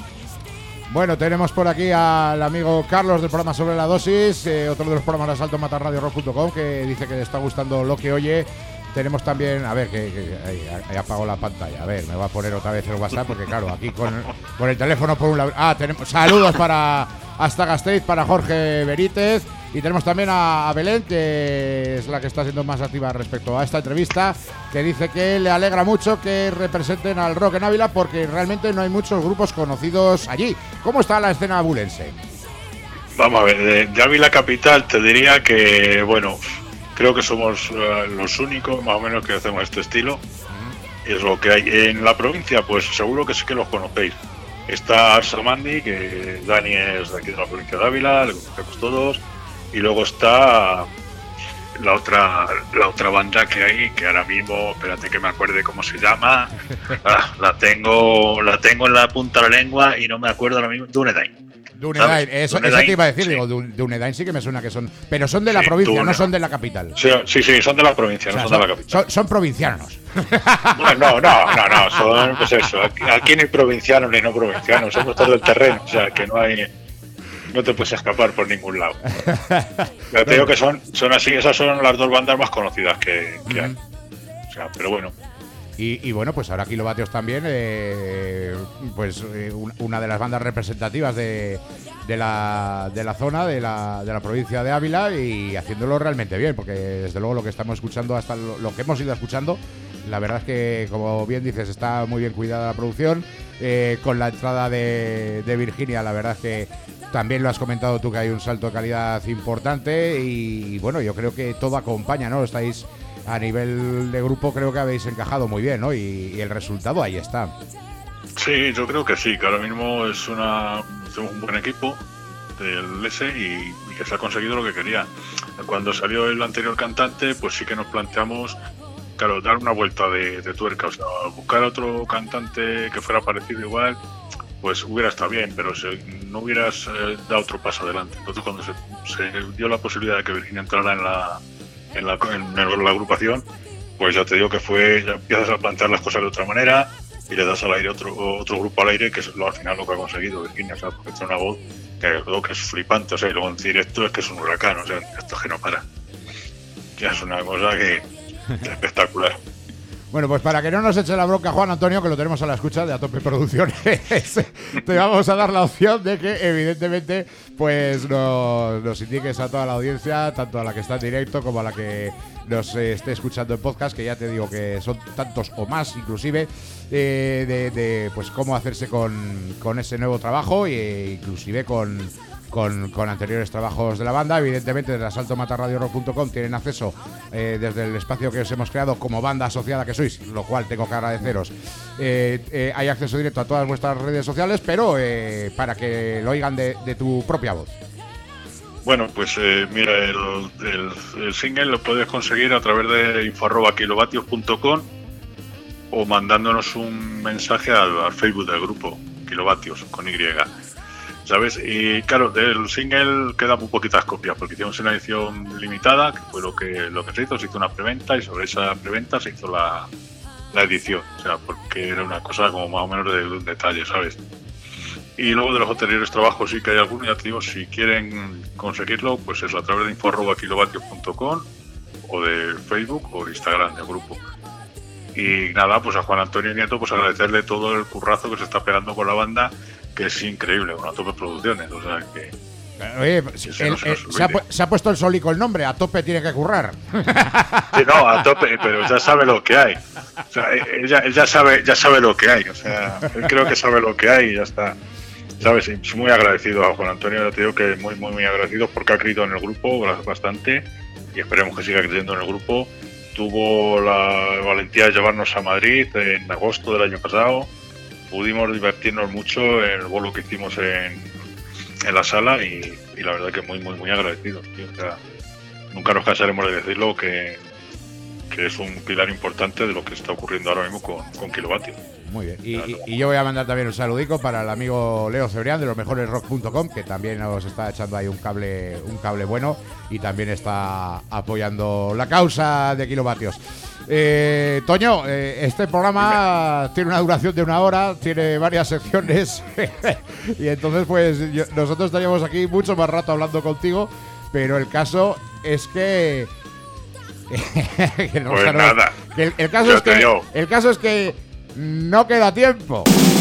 Bueno, tenemos por aquí al amigo Carlos del programa Sobre la Dosis, otro de los programas de Asalto MatarRadioRock.com, que dice que le está gustando lo que oye. Tenemos también, a ver, que ahí apagó la pantalla. A ver, me va a poner otra vez el WhatsApp, porque claro, aquí con el teléfono por un lado. Tenemos saludos para hasta Gasteiz, para Jorge Benítez. Y tenemos también a Belén, que es la que está siendo más activa respecto a esta entrevista, que dice que le alegra mucho que representen al rock en Ávila, porque realmente no hay muchos grupos conocidos allí. ¿Cómo está la escena abulense? Vamos a ver, de Ávila capital te diría que, bueno, creo que somos los únicos más o menos que hacemos este estilo. Es lo que hay. En la provincia, pues seguro que sí que los conocéis. Está Arsamandi, que Dani es de aquí de la provincia de Ávila, le conocemos todos. Y luego está la otra banda que hay, que ahora mismo, espérate que me acuerde cómo se llama. La tengo en la punta de la lengua y no me acuerdo ahora mismo. Dunedain, eso te iba a decir, sí. Digo, Dunedain sí que me suena que son, pero son de la provincia, no son de la capital. Sí, son de la provincia, no son de la capital. Son provincianos. No, son, pues eso, aquí no hay provincianos ni no provincianos, somos todos del terreno, o sea, que no te puedes escapar por ningún lado. Pero te digo que son así, esas son las 2 bandas más conocidas que hay. O sea, pero bueno. Y bueno, pues ahora Kilovatios también, una de las bandas representativas de la zona, de la provincia de Ávila, y haciéndolo realmente bien, porque desde luego lo que estamos escuchando, hasta lo que hemos ido escuchando, la verdad es que, como bien dices, está muy bien cuidada la producción. Con la entrada de Virginia, la verdad es que también lo has comentado tú, que hay un salto de calidad importante, y bueno, yo creo que todo acompaña, ¿no? Estáis a nivel de grupo, creo que habéis encajado muy bien, ¿no? Y el resultado ahí está. Sí, yo creo que sí, que ahora mismo tenemos un buen equipo del S y que se ha conseguido lo que quería. Cuando salió el anterior cantante, pues sí que nos planteamos, claro, dar una vuelta de tuerca, o sea, buscar otro cantante que fuera parecido igual, pues hubiera estado bien, pero si no hubieras dado otro paso adelante. Entonces, cuando se dio la posibilidad de que Virginia entrara en la agrupación, pues ya te digo que ya empiezas a plantear las cosas de otra manera y le das al aire otro grupo al aire, que es al final lo que ha conseguido Virginia, o sea, porque tiene una voz que es flipante, o sea, y luego en directo es que es un huracán, o sea, esto es que no para. Ya es una cosa que espectacular. Bueno, pues para que no nos eche la bronca Juan Antonio, que lo tenemos a la escucha de A Tope Producciones, te vamos a dar la opción de que, evidentemente, pues nos indiques a toda la audiencia, tanto a la que está en directo como a la que nos esté escuchando en podcast, que ya te digo que son tantos o más, inclusive, de pues cómo hacerse con ese nuevo trabajo, e inclusive con anteriores trabajos de la banda. Evidentemente, desde asaltomatarradiorock.com tienen acceso desde el espacio que os hemos creado como banda asociada que sois, lo cual tengo que agradeceros. Hay acceso directo a todas vuestras redes sociales, pero para que lo oigan de tu propia voz. Bueno, pues mira, el single lo puedes conseguir a través de info@kilovatios.com o mandándonos un mensaje al Facebook del grupo Kilovatios con Y, ¿sabes? Y claro, del single quedan muy poquitas copias porque hicimos una edición limitada, que fue lo que se hizo una preventa, y sobre esa preventa se hizo la edición, o sea, porque era una cosa como más o menos de un detalle, ¿sabes? Y luego de los anteriores trabajos sí que hay algunos, ya te digo, si quieren conseguirlo, pues eso, a través de info@kilovatios.com o de Facebook o de Instagram del grupo. Y nada, pues a Juan Antonio Nieto, pues agradecerle todo el currazo que se está pegando con la banda, que es increíble, con A Tope Producciones, o sea que... Oye, se ha puesto el solico el nombre, A Tope tiene que currar. Sí, no, A Tope, pero ya sabe lo que hay. O sea, él ya sabe lo que hay, o sea, él creo que sabe lo que hay y ya está. ¿Sabes? Y soy muy agradecido a Juan Antonio, te digo que muy, muy, muy agradecido porque ha creído en el grupo bastante y esperemos que siga creyendo en el grupo. Tuvo la valentía de llevarnos a Madrid en agosto del año pasado. Pudimos divertirnos mucho en el bolo que hicimos en la sala y la verdad que muy, muy, muy agradecidos, tío. O sea, nunca nos cansaremos de decirlo que es un pilar importante de lo que está ocurriendo ahora mismo con Kilovatios. Muy bien. Y yo voy a mandar también un saludico para el amigo Leo Cebrián de losmejoresrock.com, que también nos está echando ahí un cable bueno y también está apoyando la causa de Kilovatios. Toño, este programa tiene una duración de 1 hora, tiene varias secciones y entonces pues nosotros estaríamos aquí mucho más rato hablando contigo, pero el caso es que... no, pues nada. El caso es que no queda tiempo.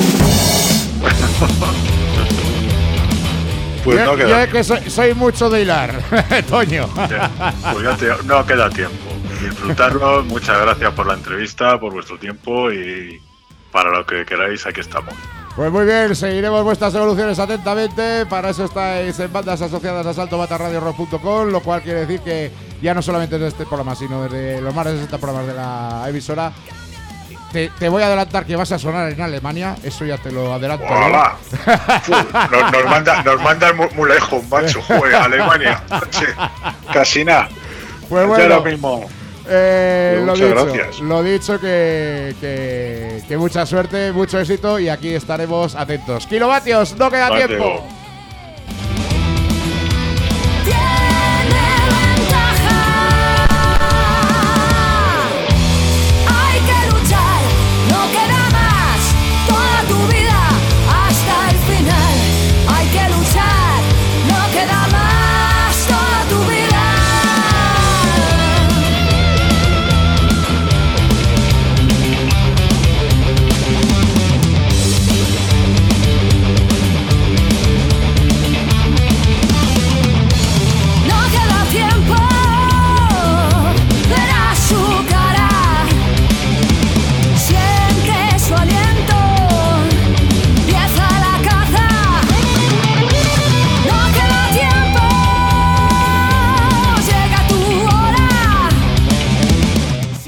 Pues no queda. Yo es que soy mucho de hilar, Toño. Pues no queda tiempo. Disfrutarlo. Muchas gracias por la entrevista, por vuestro tiempo y para lo que queráis, aquí estamos. Pues muy bien, seguiremos vuestras evoluciones atentamente. Para eso estáis en bandas asociadas a asaltomatarradiorock.com, lo cual quiere decir que ya no solamente desde este programa, sino desde los más de 60 programas de la emisora. Te voy a adelantar que vas a sonar en Alemania, eso ya te lo adelanto. ¡Hola! Nos mandan muy lejos, macho. Joder, Alemania. Casi nada. Pues bueno, lo mismo. Lo dicho, que mucha suerte, mucho éxito y aquí estaremos atentos. Kilovatios, no queda tiempo.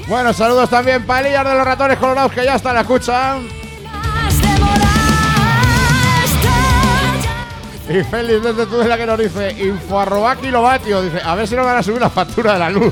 Bueno, saludos también para Elías de los Ratones Colorados, que ya está en la escucha. Y Félix desde Tudela, que nos dice info@kilovatio, dice, a ver si nos van a subir la factura de la luz.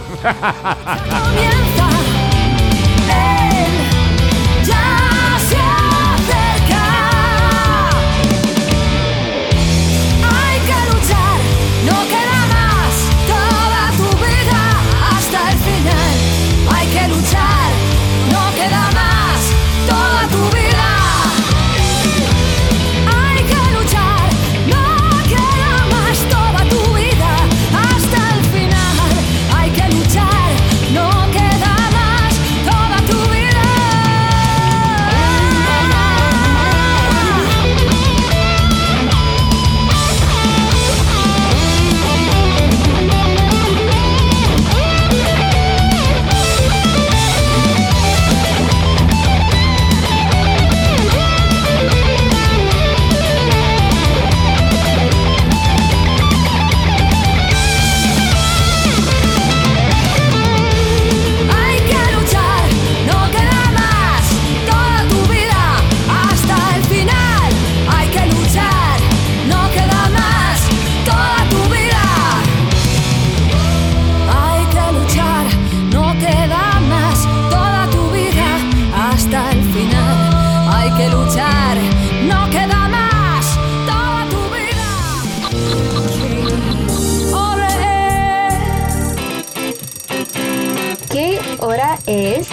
es...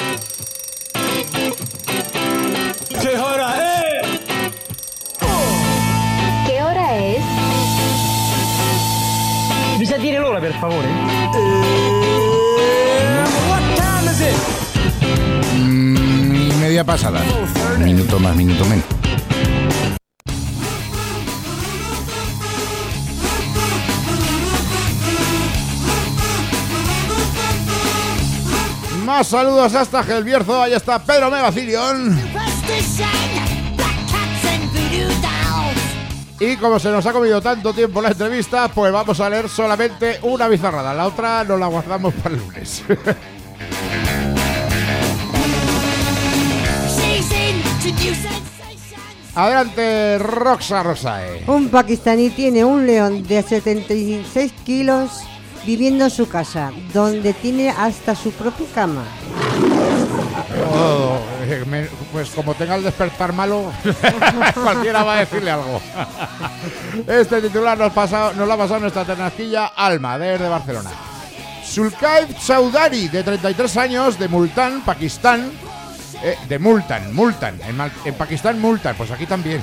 ¿Qué hora es? ¿Qué hora es? Mi sa dire l'ora, per favore? What time is it? Media pasada. Minuto más, minuto menos. Más saludos hasta Gelbierzo. Ahí está Pedro Megacilion. Y como se nos ha comido tanto tiempo la entrevista, pues vamos a leer solamente una bizarrada. La otra nos la guardamos para el lunes. Adelante, Roxa Rosae. Un pakistaní tiene un león de 76 kilos viviendo en su casa, donde tiene hasta su propia cama. Oh, pues como tenga el despertar malo, cualquiera va a decirle algo. Este titular nos lo ha pasado nuestra ternasquilla Alma, desde Barcelona. Zulkaif Chaudhary, de 33 años, de Multan, Pakistán. De Multan. En Pakistán Multan, pues aquí también.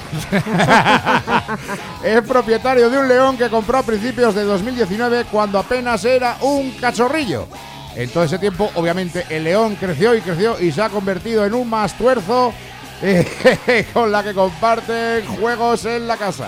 Es propietario de un león que compró a principios de 2019 cuando apenas era un cachorrillo. En todo ese tiempo, obviamente, el león creció y se ha convertido en un mastuerzo con la que comparten juegos en la casa.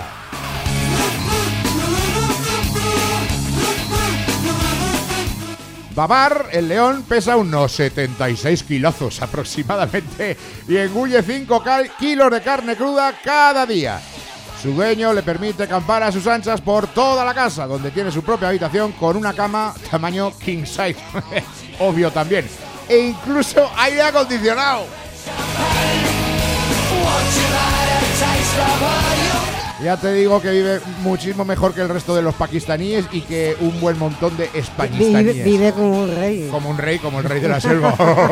Babar, el león, pesa unos 76 kilazos aproximadamente y engulle 5 kilos de carne cruda cada día. Su dueño le permite acampar a sus anchas por toda la casa, donde tiene su propia habitación con una cama tamaño king size, obvio también, e incluso aire acondicionado. Ya te digo que vive muchísimo mejor que el resto de los pakistaníes y que un buen montón de españistaníes. Vive como un rey. Como el rey de la selva.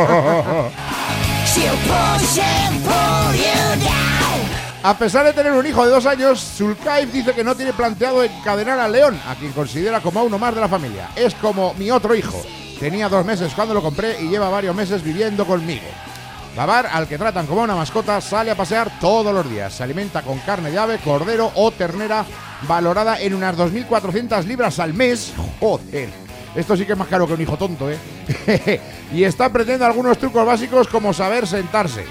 A pesar de tener un hijo de 2 años, Zulkaif dice que no tiene planteado encadenar al león, a quien considera como a uno más de la familia. Es como mi otro hijo. Tenía 2 meses cuando lo compré y lleva varios meses viviendo conmigo. Babar, al que tratan como una mascota, sale a pasear todos los días. Se alimenta con carne de ave, cordero o ternera, valorada en unas 2.400 libras al mes. Joder, esto sí que es más caro que un hijo tonto, ¿eh? Y está aprendiendo algunos trucos básicos como saber sentarse.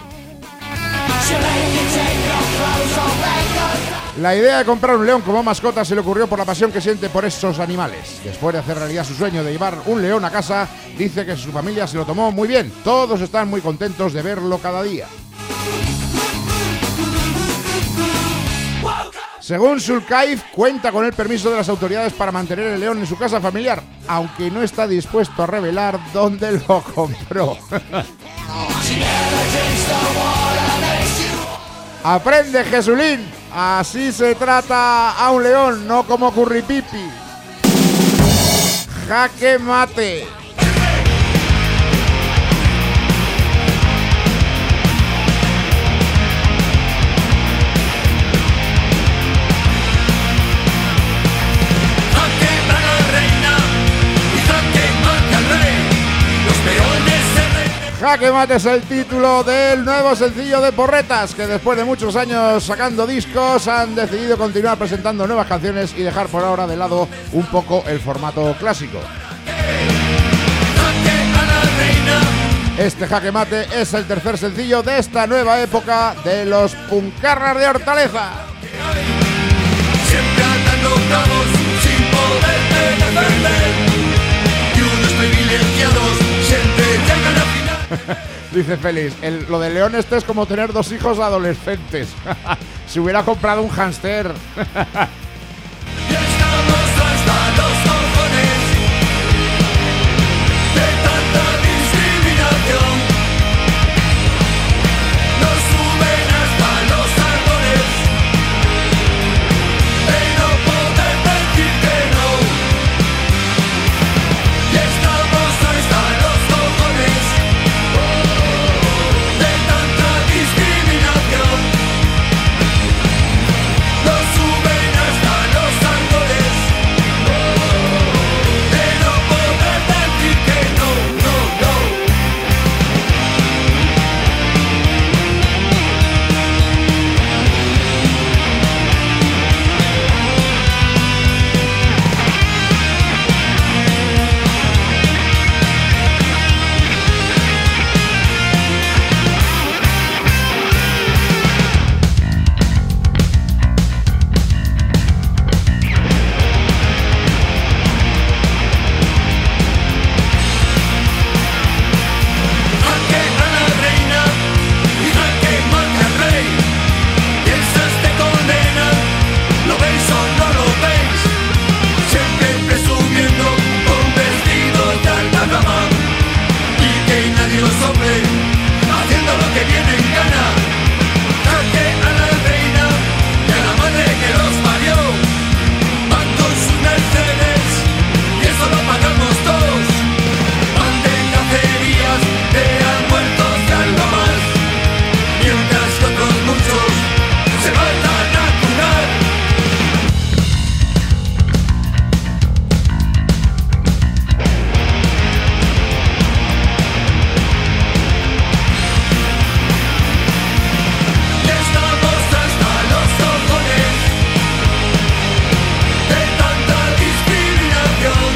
La idea de comprar un león como mascota se le ocurrió por la pasión que siente por esos animales. Después de hacer realidad su sueño de llevar un león a casa, dice que su familia se lo tomó muy bien. Todos están muy contentos de verlo cada día. Según Sulcaif, cuenta con el permiso de las autoridades para mantener el león en su casa familiar, aunque no está dispuesto a revelar dónde lo compró. Aprende, Jesulín. Así se trata a un león, no como Curripipi. Jaque mate. Jaque mate es el título del nuevo sencillo de Porretas, que después de muchos años sacando discos han decidido continuar presentando nuevas canciones y dejar por ahora de lado un poco el formato clásico. Este Jaque mate es el tercer sencillo de esta nueva época de los Puncarras de Hortaleza. Siempre andando cabos sin poder defender, y unos privilegiados siempre llegan a final. Dice Félix, lo de León este es como tener dos hijos adolescentes. Si hubiera comprado un hámster. Y estamos hasta los cojones de tanta discriminación. Nos suben hasta los árboles de no poder decir que no. Y estamos hasta los cojones de tanta discriminación. Nos suben hasta los árboles de no poder decir que no, no, no. Jaque a la reina y jaque mate al rey. Piensas te condenan, ¿lo veis o no lo veis? Siempre presumiendo con vestidos de alta gama y que nadie los sople, haciendo lo que viene en gana. Jaque a la reina y a la madre que los parió. Van con sus Mercedes y eso lo pagamos todos. Van de cacerías de muertos de algo más, mientras que otros muchos se matan a curar. Y estamos hasta los cojones de tanta discriminación.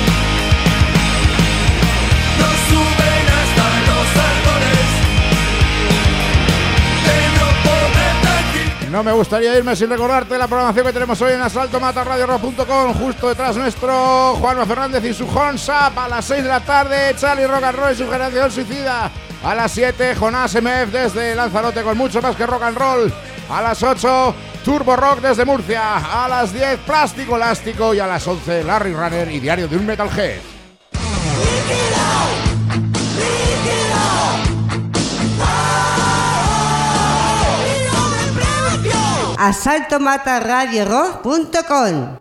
Nos suben hasta los árboles de no poder decir. No me gustaría irme sin recordarte la programación que tenemos hoy en asaltomatarradiorock.com. Justo detrás nuestro Juanma Fernández y su Honsap. A las 6 de la tarde, Charlie Rock and Roll y su Generación Suicida. A las 7, Jonás MF desde Lanzarote con mucho más que rock and roll. A las 8, Turbo Rock desde Murcia. A las 10, Plástico Elástico. Y a las 11, Larry Runner y Diario de un Metalhead. asaltomatarradiorock.com.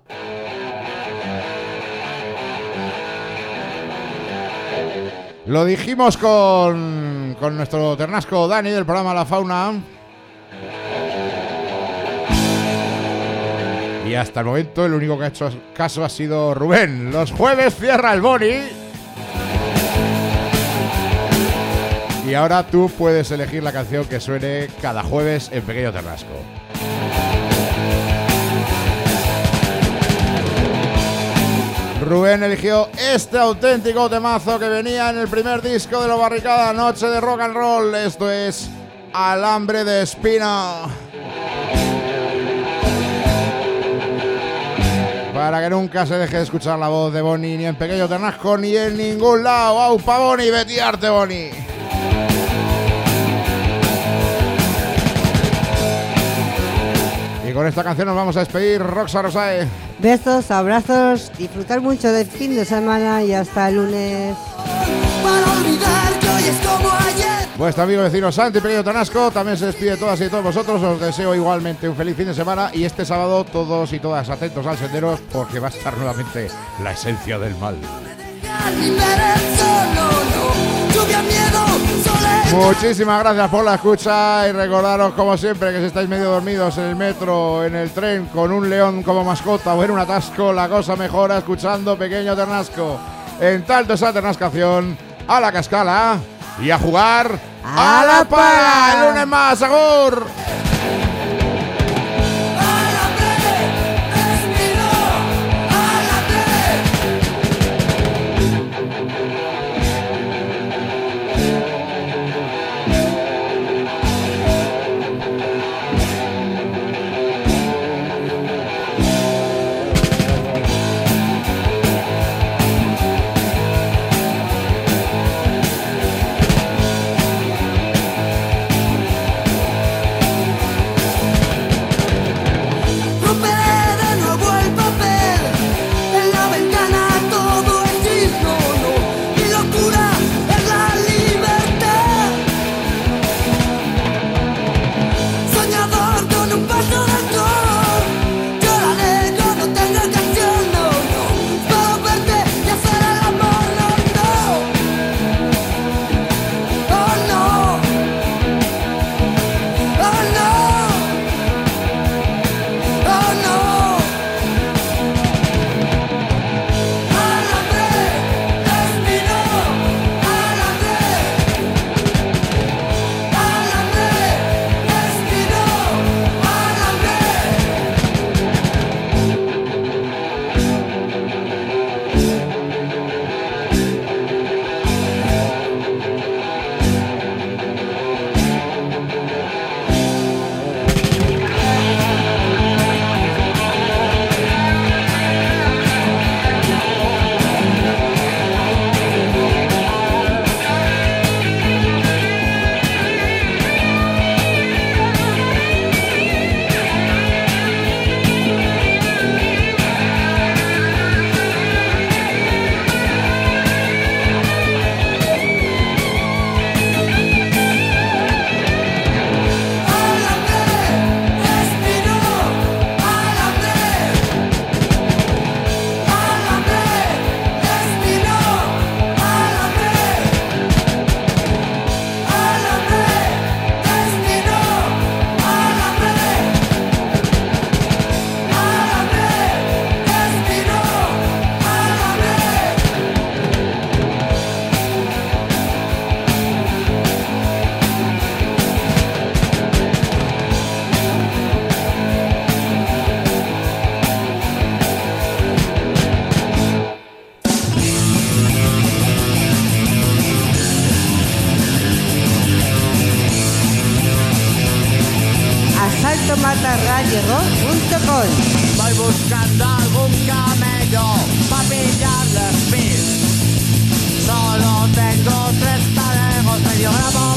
Lo dijimos con nuestro ternasco Dani del programa La Fauna. Y hasta el momento el único que ha hecho caso ha sido Rubén. Los jueves cierra el Boni. Y ahora tú puedes elegir la canción que suene cada jueves en Pequeño Ternasco. Rubén eligió este auténtico temazo que venía en el primer disco de Los Barricada, Noche de Rock and Roll. Esto es Alambre de Espina. Para que nunca se deje de escuchar la voz de Boni, ni en Pequeño Ternasco, ni en ningún lado. ¡Aupa, Boni! ¡Betiarte, Boni! Y con esta canción nos vamos a despedir. Roxa Rosae. Besos, abrazos, disfrutar mucho del fin de semana y hasta el lunes. Para olvidar que hoy es como ayer. Vuestro amigo vecino Santi Pequeño Tanasco también se despide de todas y todos vosotros. Os deseo igualmente un feliz fin de semana y este sábado todos y todas atentos al Senderos porque va a estar nuevamente la esencia del mal. Muchísimas gracias por la escucha y recordaros como siempre que si estáis medio dormidos en el metro, en el tren con un león como mascota o en un atasco, la cosa mejora escuchando Pequeño Ternasco. En tanto esa ternascación, a la cascala y a jugar a la pala. El lunes más, agur. asaltomatarradiorock.com. Voy buscando algún camello para pillarle speed. Solo tengo 3 parejos medio gramos.